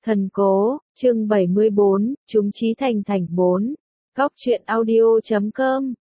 Thần cố, chương 74, chúng chí thành thành 4. Góc truyện audio.com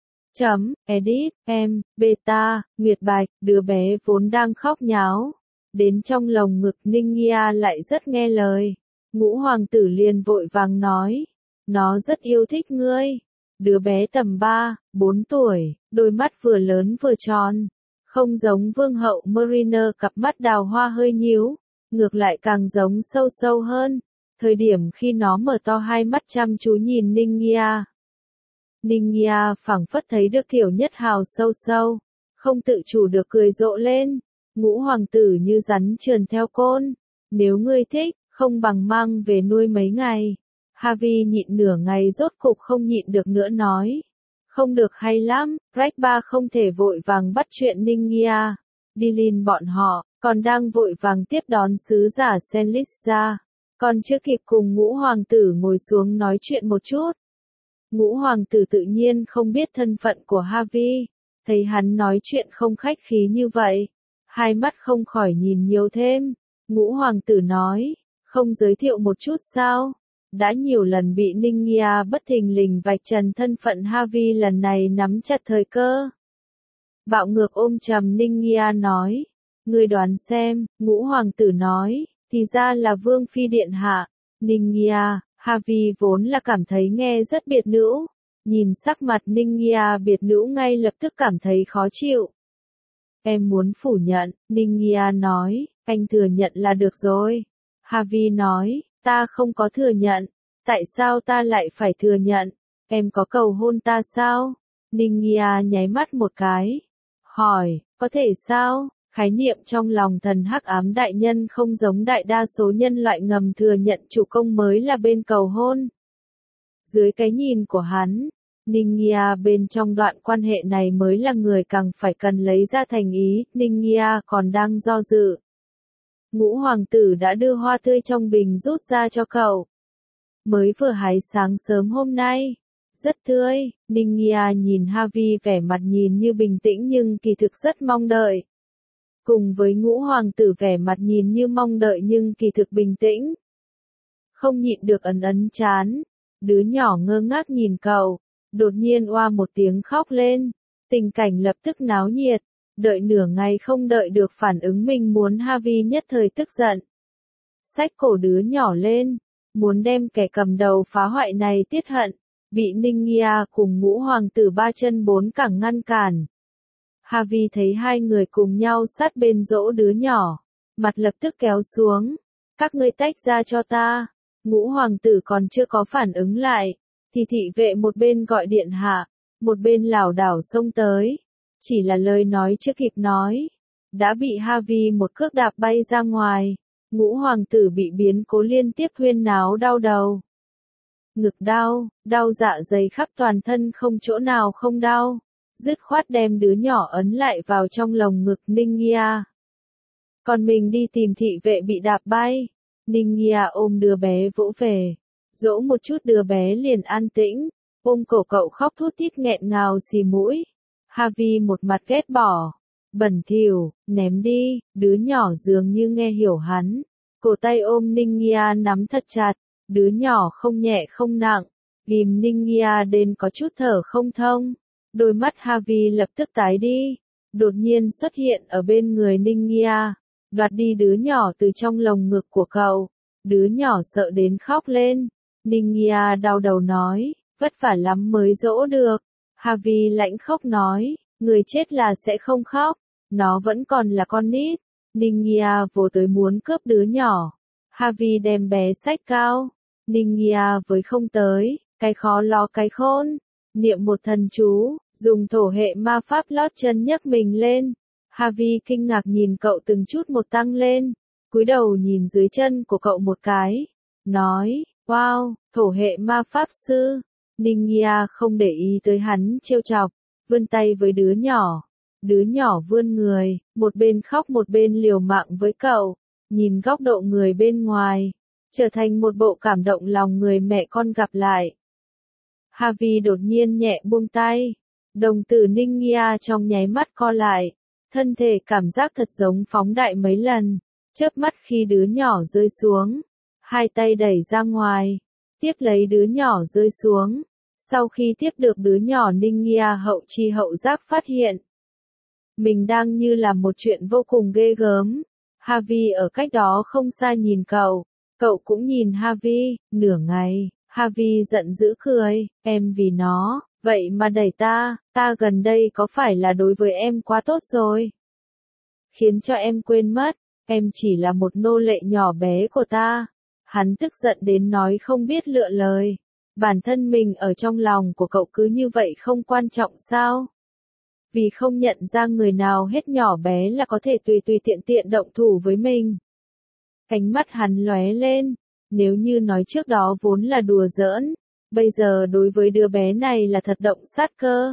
Edit, em, beta, Nguyệt Bạch, đứa bé vốn đang khóc nháo. Đến trong lồng ngực Ninh Nghia lại rất nghe lời. Ngũ hoàng tử liền vội vàng nói. Nó rất yêu thích ngươi. Đứa bé tầm 3, 4 tuổi, đôi mắt vừa lớn vừa tròn. Không giống vương hậu Mariner cặp mắt đào hoa hơi nhíu. Ngược lại càng giống sâu sâu hơn. Thời điểm khi nó mở to hai mắt chăm chú nhìn Ninh Nghia. Ninh Nghia phảng phất thấy được Tiểu Nhất Hào sâu sâu. Không tự chủ được cười rộ lên. Ngũ hoàng tử như rắn trườn theo côn. Nếu ngươi thích, không bằng mang về nuôi mấy ngày. Harvey nhịn nửa ngày rốt cục không nhịn được nữa nói. Không được hay lắm, Ragba không thể vội vàng bắt chuyện Ninh Nghia. Dylan bọn họ, còn đang vội vàng tiếp đón sứ giả Senlis ra. Còn chưa kịp cùng ngũ hoàng tử ngồi xuống nói chuyện một chút. Ngũ hoàng tử tự nhiên không biết thân phận của Harvey. Thấy hắn nói chuyện không khách khí như vậy. Hai mắt không khỏi nhìn nhiều thêm. Ngũ hoàng tử nói, không giới thiệu một chút sao? Đã nhiều lần bị Ninh Nghia bất thình lình vạch trần thân phận Harvey, lần này nắm chặt thời cơ. Bạo ngược ôm trầm Ninh Nghia nói. Ngươi đoán xem, ngũ hoàng tử nói, thì ra là vương phi điện hạ. Ninh Nghia, Harvey vốn là cảm thấy nghe rất biệt nữ. Nhìn sắc mặt Ninh Nghia biệt nữ ngay lập tức cảm thấy khó chịu. Em muốn phủ nhận, Ninh Nghia nói, anh thừa nhận là được rồi. Harvey nói, ta không có thừa nhận. Tại sao ta lại phải thừa nhận? Em có cầu hôn ta sao? Ninh Nghia nháy mắt một cái. Hỏi, có thể sao? Khái niệm trong lòng thần hắc ám đại nhân không giống đại đa số nhân loại ngầm thừa nhận chủ công mới là bên cầu hôn. Dưới cái nhìn của hắn, Ninh Nghia bên trong đoạn quan hệ này mới là người càng phải cần lấy ra thành ý. Ninh Nghia còn đang do dự. Ngũ hoàng tử đã đưa hoa tươi trong bình rút ra cho cậu. Mới vừa hái sáng sớm hôm nay. Rất tươi. Ninh Nghia nhìn Harvey vẻ mặt nhìn như bình tĩnh nhưng kỳ thực rất mong đợi. Cùng với ngũ hoàng tử vẻ mặt nhìn như mong đợi nhưng kỳ thực bình tĩnh. Không nhịn được ấn chán. Đứa nhỏ ngơ ngác nhìn cậu. Đột nhiên oa một tiếng khóc lên. Tình cảnh lập tức náo nhiệt. Đợi nửa ngày không đợi được phản ứng mình muốn, Harvey nhất thời tức giận. Xách cổ đứa nhỏ lên. Muốn đem kẻ cầm đầu phá hoại này tiết hận. Bị Ninh Nghia cùng ngũ hoàng tử ba chân bốn cẳng ngăn cản. Harvey thấy hai người cùng nhau sát bên dỗ đứa nhỏ. Mặt lập tức kéo xuống. Các ngươi tách ra cho ta. Ngũ hoàng tử còn chưa có phản ứng lại. Thì thị vệ một bên gọi điện hạ. Một bên lảo đảo xông tới. Chỉ là lời nói chưa kịp nói. Đã bị Harvey một cước đạp bay ra ngoài. Ngũ hoàng tử bị biến cố liên tiếp huyên náo đau đầu. Ngực đau, đau dạ dày khắp toàn thân không chỗ nào không đau. Dứt khoát đem đứa nhỏ ấn lại vào trong lồng ngực Ninh Nghia. Còn mình đi tìm thị vệ bị đạp bay. Ninh Nghia ôm đứa bé vỗ về. Dỗ một chút đứa bé liền an tĩnh. Ôm cổ cậu khóc thút thít nghẹn ngào xì mũi. Harvey một mặt ghét bỏ. Bẩn thỉu, ném đi. Đứa nhỏ dường như nghe hiểu hắn. Cổ tay ôm Ninh Nghia nắm thật chặt. Đứa nhỏ không nhẹ không nặng. Ghim Ninh Nghia đến có chút thở không thông. Đôi mắt Harvey lập tức tái đi. Đột nhiên xuất hiện ở bên người Ninh Nghia. Đoạt đi đứa nhỏ từ trong lồng ngực của cậu. Đứa nhỏ sợ đến khóc lên. Ninh Nghia đau đầu nói. Vất vả lắm mới dỗ được. Harvey lãnh khóc nói. Người chết là sẽ không khóc. Nó vẫn còn là con nít. Ninh Nghia vồ tới muốn cướp đứa nhỏ. Harvey đem bé xách cao. Ninh Nghia với không tới. Cái khó lo cái khôn. Niệm một thần chú. Dùng thổ hệ ma pháp lót chân nhấc mình lên. Harvey kinh ngạc nhìn cậu từng chút một tăng lên. Cúi đầu nhìn dưới chân của cậu một cái. Nói, wow, thổ hệ ma pháp sư. Ninh Nghia không để ý tới hắn trêu chọc. Vươn tay với đứa nhỏ. Đứa nhỏ vươn người. Một bên khóc một bên liều mạng với cậu. Nhìn góc độ người bên ngoài. Trở thành một bộ cảm động lòng người mẹ con gặp lại. Harvey đột nhiên nhẹ buông tay. Đồng tử Ninh Nghia trong nháy mắt co lại. Thân thể cảm giác thật giống phóng đại mấy lần. Chớp mắt khi đứa nhỏ rơi xuống. hai tay đẩy ra ngoài, tiếp lấy đứa nhỏ rơi xuống. Sau khi tiếp được đứa nhỏ, Ningya hậu chi hậu giác phát hiện mình đang như là một chuyện vô cùng ghê gớm. Harvey ở cách đó không xa nhìn cậu cũng nhìn Harvey. Nửa ngày, Harvey giận dữ cười, em vì nó, vậy mà đẩy ta gần đây có phải là đối với em quá tốt rồi? Khiến cho em quên mất, em chỉ là một nô lệ nhỏ bé của ta. Hắn tức giận đến nói không biết lựa lời. Bản thân mình ở trong lòng của cậu cứ như vậy không quan trọng sao? Vì không nhận ra người nào hết nhỏ bé là có thể tùy tiện tiện động thủ với mình. Ánh mắt hắn lóe lên, nếu như nói trước đó vốn là đùa giỡn, bây giờ đối với đứa bé này là thật động sát cơ.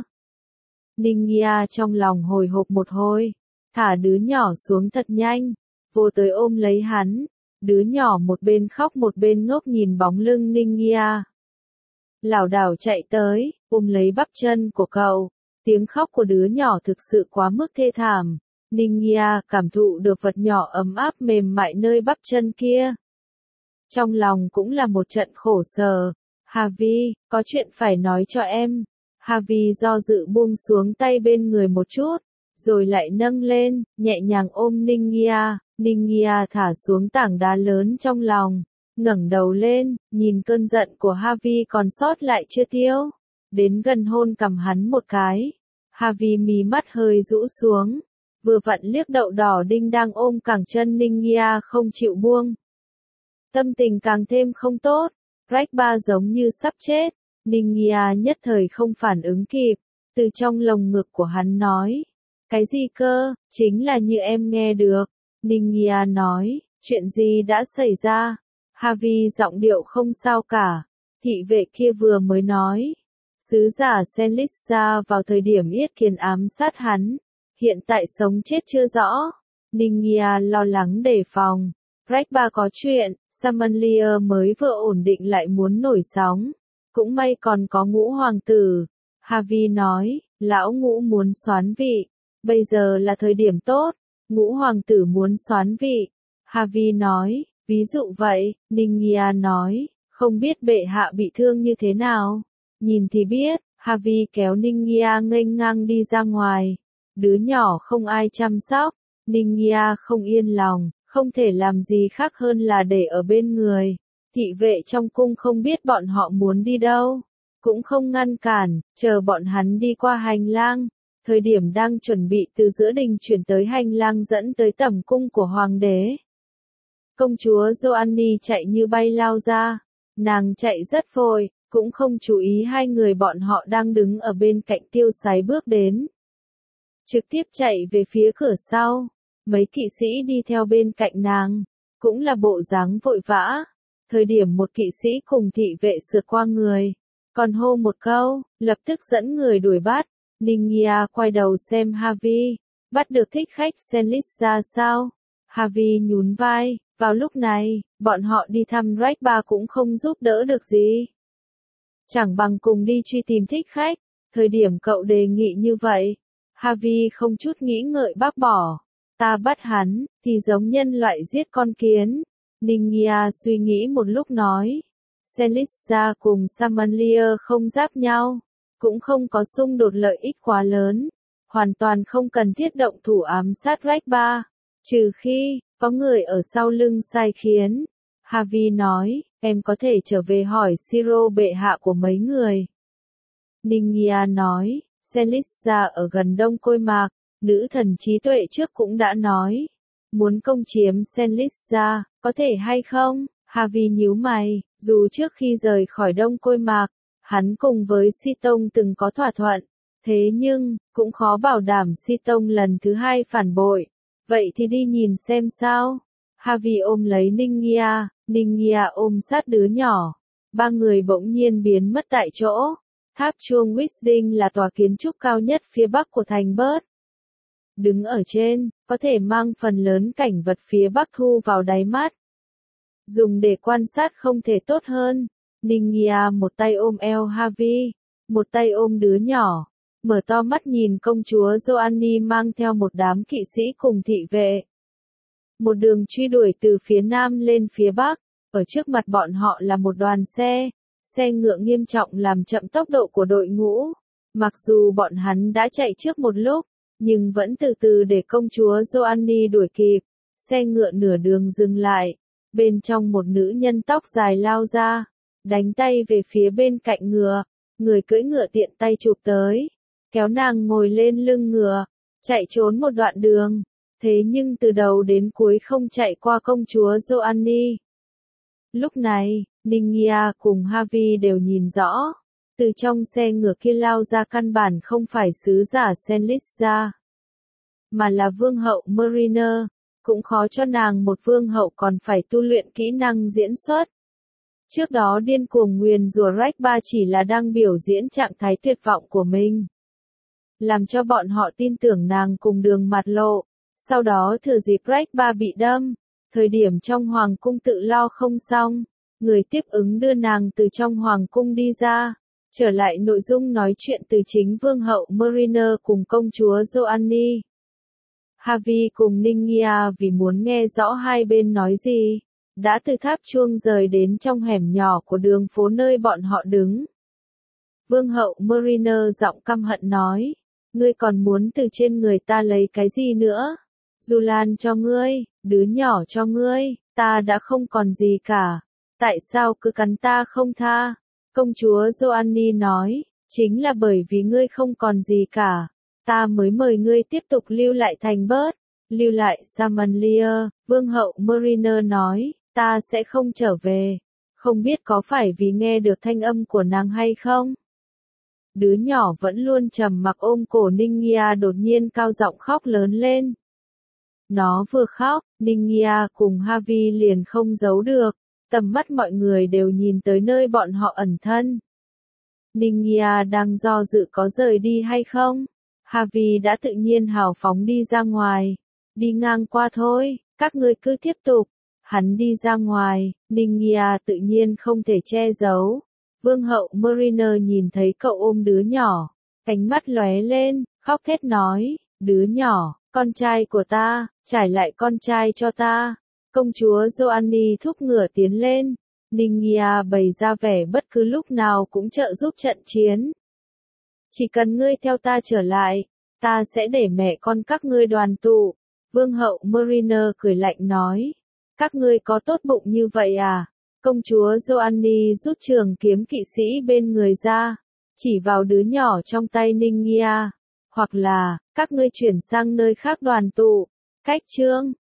Ningya trong lòng hồi hộp một hồi, thả đứa nhỏ xuống thật nhanh, vô tới ôm lấy hắn. Đứa nhỏ một bên khóc một bên ngốc nhìn bóng lưng Ningya. Lảo đảo chạy tới, ôm lấy bắp chân của cậu. Tiếng khóc của đứa nhỏ thực sự quá mức thê thảm. Ningya cảm thụ được vật nhỏ ấm áp mềm mại nơi bắp chân kia. Trong lòng cũng là một trận khổ sở. Harvey, có chuyện phải nói cho em. Harvey do dự buông xuống tay bên người một chút, rồi lại nâng lên, nhẹ nhàng ôm Ningya. Ningya thả xuống tảng đá lớn trong lòng, ngẩng đầu lên, nhìn cơn giận của Harvey còn sót lại chưa tiêu. Đến gần hôn cằm hắn một cái. Harvey mí mắt hơi rũ xuống, vừa vặn liếc đậu đỏ đinh đang ôm cẳng chân Ningya không chịu buông. Tâm tình càng thêm không tốt, Ragba giống như sắp chết. Ningya nhất thời không phản ứng kịp, từ trong lồng ngực của hắn nói. Cái gì cơ, chính là như em nghe được. Ningya nói, chuyện gì đã xảy ra? Harvey giọng điệu không sao cả. Thị vệ kia vừa mới nói. Sứ giả Senlitsa vào thời điểm Yết Kiền ám sát hắn. Hiện tại sống chết chưa rõ. Ningya lo lắng đề phòng. Ragba có chuyện, Samanlia mới vừa ổn định lại muốn nổi sóng. Cũng may còn có Ngũ hoàng tử. Harvey nói, lão Ngũ muốn soán vị. Bây giờ là thời điểm tốt. Ngũ hoàng tử muốn soán vị. Harvey nói, ví dụ vậy. Ningya nói, không biết bệ hạ bị thương như thế nào. Nhìn thì biết. Harvey kéo Ningya nghênh ngang đi ra ngoài. Đứa nhỏ không ai chăm sóc. Ningya không yên lòng, không thể làm gì khác hơn là để ở bên người. Thị vệ trong cung không biết bọn họ muốn đi đâu, cũng không ngăn cản, chờ bọn hắn đi qua hành lang. Thời điểm đang chuẩn bị từ giữa đình chuyển tới hành lang dẫn tới tẩm cung của hoàng đế. Công chúa Joanny chạy như bay lao ra. Nàng chạy rất vội, cũng không chú ý hai người bọn họ đang đứng ở bên cạnh tiêu sái bước đến. Trực tiếp chạy về phía cửa sau. Mấy kỵ sĩ đi theo bên cạnh nàng, cũng là bộ dáng vội vã. Thời điểm một kỵ sĩ cùng thị vệ sượt qua người, còn hô một câu, lập tức dẫn người đuổi bắt. Ningya quay đầu xem Harvey, bắt được thích khách Senlitsa sao? Harvey nhún vai, vào lúc này, bọn họ đi thăm Ragba cũng không giúp đỡ được gì. Chẳng bằng cùng đi truy tìm thích khách. Thời điểm cậu đề nghị như vậy, Harvey không chút nghĩ ngợi bác bỏ. Ta bắt hắn, thì giống nhân loại giết con kiến. Ningya suy nghĩ một lúc nói. Senlitsa cùng Samanlia không giáp nhau, cũng không có xung đột lợi ích quá lớn. Hoàn toàn không cần thiết động thủ ám sát Ragba, trừ khi có người ở sau lưng sai khiến. Harvey nói, em có thể trở về hỏi Shiro bệ hạ của mấy người. Ningya nói, Senlitsa ở gần Đông Côi Mạc. Nữ thần trí tuệ trước cũng đã nói, muốn công chiếm Senlitsa, có thể hay không? Harvey nhíu mày, dù trước khi rời khỏi Đông Côi Mạc, hắn cùng với Si Tông từng có thỏa thuận, thế nhưng, cũng khó bảo đảm Si Tông lần thứ hai phản bội. Vậy thì đi nhìn xem sao. Harvey ôm lấy Ningya, Ningya ôm sát đứa nhỏ. Ba người bỗng nhiên biến mất tại chỗ. Tháp chuông Wixding là tòa kiến trúc cao nhất phía bắc của thành Bớt. Đứng ở trên, có thể mang phần lớn cảnh vật phía bắc thu vào đáy mắt. Dùng để quan sát không thể tốt hơn. Ningya một tay ôm eo Harvey, một tay ôm đứa nhỏ, mở to mắt nhìn công chúa Joanny mang theo một đám kỵ sĩ cùng thị vệ. Một đường truy đuổi từ phía nam lên phía bắc, Ở trước mặt bọn họ là một đoàn xe ngựa nghiêm trọng làm chậm tốc độ của đội ngũ. Mặc dù bọn hắn đã chạy trước một lúc, nhưng vẫn từ từ để công chúa Joanny đuổi kịp. Xe ngựa nửa đường dừng lại, bên trong một nữ nhân tóc dài lao ra, đánh tay về phía bên cạnh ngựa, người cưỡi ngựa tiện tay chụp tới, kéo nàng ngồi lên lưng ngựa, chạy trốn một đoạn đường, thế nhưng từ đầu đến cuối không chạy qua công chúa Joanny. Lúc này, Ningia cùng Harvey đều nhìn rõ, từ trong xe ngựa kia lao ra căn bản không phải sứ giả Senlitza, mà là vương hậu Mariner. Cũng khó cho nàng một vương hậu còn phải tu luyện kỹ năng diễn xuất. Trước đó điên cuồng nguyền rủa Rách-ba chỉ là đang biểu diễn trạng thái tuyệt vọng của mình, làm cho bọn họ tin tưởng nàng cùng đường mặt lộ. Sau đó thừa dịp Rách-ba bị đâm, thời điểm trong hoàng cung tự lo không xong, người tiếp ứng đưa nàng từ trong hoàng cung đi ra. Trở lại nội dung nói chuyện từ chính vương hậu Mariner cùng công chúa Joanny. Harvey cùng Ningia vì muốn nghe rõ hai bên nói gì, đã từ tháp chuông rời đến trong hẻm nhỏ của đường phố nơi bọn họ đứng. Vương hậu Mariner giọng căm hận nói, ngươi còn muốn từ trên người ta lấy cái gì nữa? Julan cho ngươi, đứa nhỏ cho ngươi, ta đã không còn gì cả. Tại sao cứ cắn ta không tha? Công chúa Joanny nói, chính là bởi vì ngươi không còn gì cả. Ta mới mời ngươi tiếp tục lưu lại thành bớt, lưu lại Samanlia. Vương hậu Mariner nói, ta sẽ không trở về. Không biết có phải vì nghe được thanh âm của nàng hay không? Đứa nhỏ vẫn luôn trầm mặc ôm cổ Ningia đột nhiên cao giọng khóc lớn lên. Nó vừa khóc, Ningia cùng Harvey liền không giấu được, tầm mắt mọi người đều nhìn tới nơi bọn họ ẩn thân. Ningia đang do dự có rời đi hay không? Harvey đã tự nhiên hào phóng đi ra ngoài. Đi ngang qua thôi, các ngươi cứ tiếp tục. Hắn đi ra ngoài, Ningia tự nhiên không thể che giấu. Vương hậu Mariner nhìn thấy cậu ôm đứa nhỏ, ánh mắt lóe lên, khóc thét nói, đứa nhỏ, con trai của ta, trải lại con trai cho ta. Công chúa Joanny thúc ngựa tiến lên, Ningia bày ra vẻ bất cứ lúc nào cũng trợ giúp trận chiến. Chỉ cần ngươi theo ta trở lại, ta sẽ để mẹ con các ngươi đoàn tụ. Vương hậu Mariner cười lạnh nói, các ngươi có tốt bụng như vậy à? Công chúa Joanny rút trường kiếm kỵ sĩ bên người ra, chỉ vào đứa nhỏ trong tay Ningia, hoặc là, các ngươi chuyển sang nơi khác đoàn tụ. Cách chương